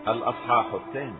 الأصحاح الثاني.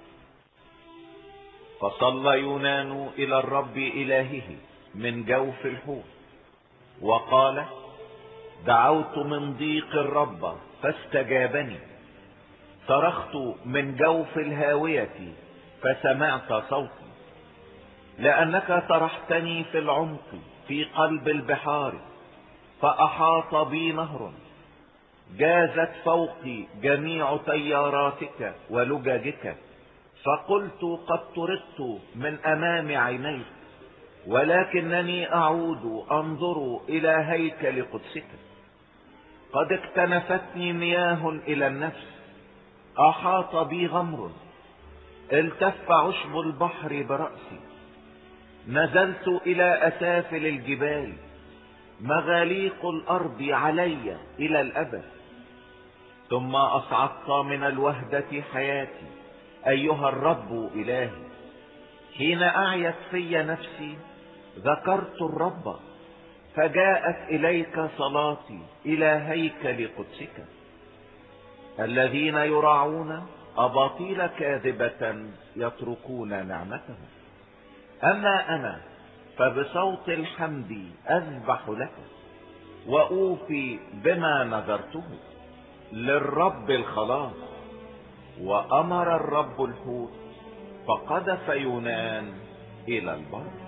فصلى يونان إلى الرب إلهه من جوف الحوت وقال: دعوت من ضيق الرب فاستجابني، صرخت من جوف الهاوية فسمعت صوتي، لأنك طرحتني في العمق في قلب البحار، فأحاط بي نهر، جازت فوقي جميع تياراتك ولجاجك، فقلت قد طردت من أمام عينيك، ولكنني أعود أنظر إلى هيكل قدسك. قد اكتنفتني مياه إلى النفس، أحاط بي غمر، التف عشب البحر برأسي، نزلت إلى أسافل الجبال، مغاليق الأرض علي إلى الأبد. ثم أصعدت من الوهدة حياتي أيها الرب إلهي، حين أعيت في نفسي ذكرت الرب، فجاءت إليك صلاتي إلى هيكل قدسك. الذين يراعون أباطيل كاذبة يتركون نعمتهم، أما أنا فبصوت الحمد أذبح لك، وأوفي بما نذرته للرب الخلاص. وأمر الرب الحوت فقذف يونان إلى البر.